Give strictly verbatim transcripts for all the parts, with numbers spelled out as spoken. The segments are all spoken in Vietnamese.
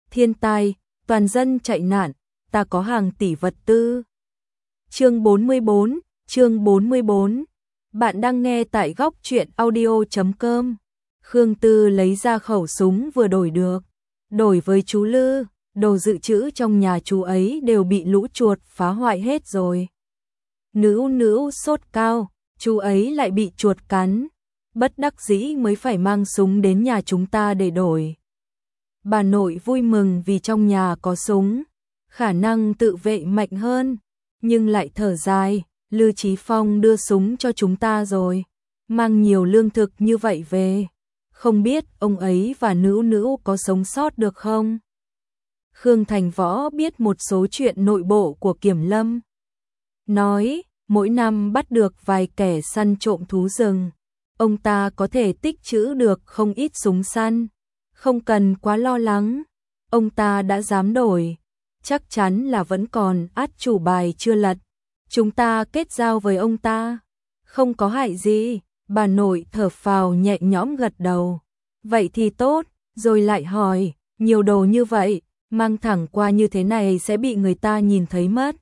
thiên tai, toàn dân chạy nạn, ta có hàng tỷ vật tư. Chương bốn mươi bốn, chương bốn mươi bốn. Bạn đang nghe tại góc truyện audio chấm com. Khương Tư lấy ra khẩu súng vừa đổi được, đổi với chú Lư, đồ dự trữ trong nhà chú ấy đều bị lũ chuột phá hoại hết rồi. Nữ nữ sốt cao, chú ấy lại bị chuột cắn, bất đắc dĩ mới phải mang súng đến nhà chúng ta để đổi. Bà nội vui mừng vì trong nhà có súng, khả năng tự vệ mạnh hơn, nhưng lại thở dài, Lư Chí Phong đưa súng cho chúng ta rồi, mang nhiều lương thực như vậy về, không biết ông ấy và nữ nữ có sống sót được không? Khương Thành Võ biết một số chuyện nội bộ của Kiểm Lâm. Nói, mỗi năm bắt được vài kẻ săn trộm thú rừng, ông ta có thể tích trữ được không ít súng săn, không cần quá lo lắng, ông ta đã dám đổi, chắc chắn là vẫn còn át chủ bài chưa lật. Chúng ta kết giao với ông ta, không có hại gì, bà nội thở phào nhẹ nhõm gật đầu. Vậy thì tốt, rồi lại hỏi, nhiều đồ như vậy, mang thẳng qua như thế này sẽ bị người ta nhìn thấy mất.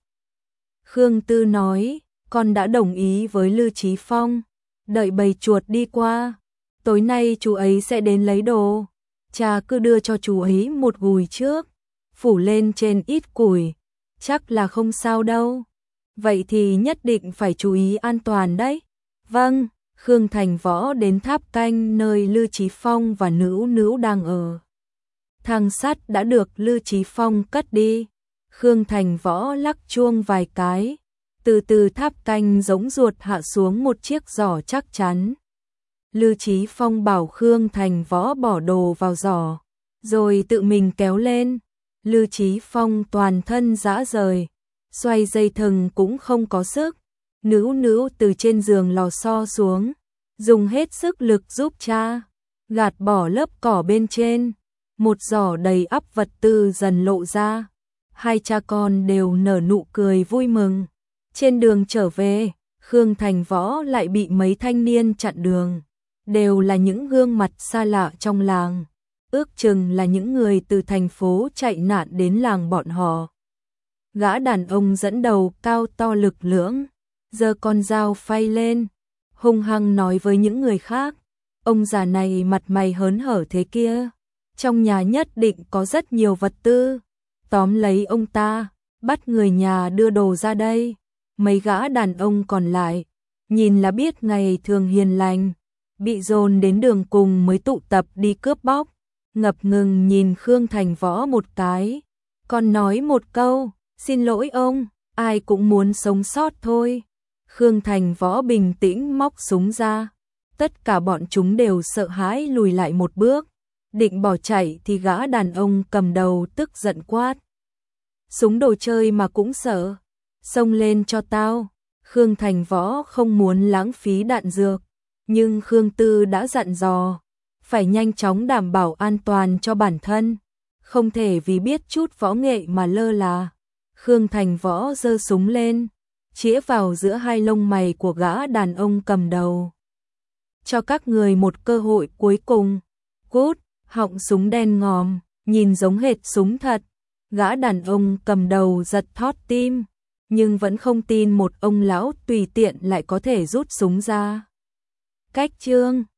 Khương Tư nói, con đã đồng ý với Lư Chí Phong, đợi bầy chuột đi qua, tối nay chú ấy sẽ đến lấy đồ. Cha cứ đưa cho chú ấy một gùi trước, phủ lên trên ít củi, chắc là không sao đâu. Vậy thì nhất định phải chú ý an toàn đấy. Vâng, Khương Thành Võ đến tháp canh nơi Lư Chí Phong và nữ nữ đang ở. Thang sắt đã được Lư Chí Phong cất đi. Khương Thành Võ lắc chuông vài cái, từ từ tháp canh giống ruột hạ xuống một chiếc giỏ chắc chắn. Lư Chí Phong bảo Khương Thành Võ bỏ đồ vào giỏ, rồi tự mình kéo lên. Lư Chí Phong toàn thân rã rời, xoay dây thừng cũng không có sức. Nữ nữ từ trên giường lò xo xuống, dùng hết sức lực giúp cha gạt bỏ lớp cỏ bên trên. Một giỏ đầy ắp vật tư dần lộ ra. Hai cha con đều nở nụ cười vui mừng. Trên đường trở về, Khương Thành Võ lại bị mấy thanh niên chặn đường. Đều là những gương mặt xa lạ trong làng, ước chừng là những người từ thành phố chạy nạn đến làng bọn họ. Gã đàn ông dẫn đầu cao to lực lưỡng, giơ con dao phay lên, hung hăng nói với những người khác, ông già này mặt mày hớn hở thế kia, trong nhà nhất định có rất nhiều vật tư, tóm lấy ông ta, bắt người nhà đưa đồ ra đây. Mấy gã đàn ông còn lại, nhìn là biết ngày thường hiền lành, bị dồn đến đường cùng mới tụ tập đi cướp bóc, ngập ngừng nhìn Khương Thành Võ một cái, còn nói một câu, xin lỗi ông, ai cũng muốn sống sót thôi. Khương Thành Võ bình tĩnh móc súng ra, tất cả bọn chúng đều sợ hãi lùi lại một bước, định bỏ chạy thì gã đàn ông cầm đầu tức giận quát. Súng đồ chơi mà cũng sợ, xông lên cho tao. Khương Thành Võ không muốn lãng phí đạn dược, nhưng Khương Tư đã dặn dò, phải nhanh chóng đảm bảo an toàn cho bản thân, không thể vì biết chút võ nghệ mà lơ là. Khương Thành Võ giơ súng lên, chĩa vào giữa hai lông mày của gã đàn ông cầm đầu. Cho các người một cơ hội cuối cùng. Cút, họng súng đen ngòm, nhìn giống hệt súng thật. Gã đàn ông cầm đầu giật thót tim, nhưng vẫn không tin một ông lão tùy tiện lại có thể rút súng ra. Cách chương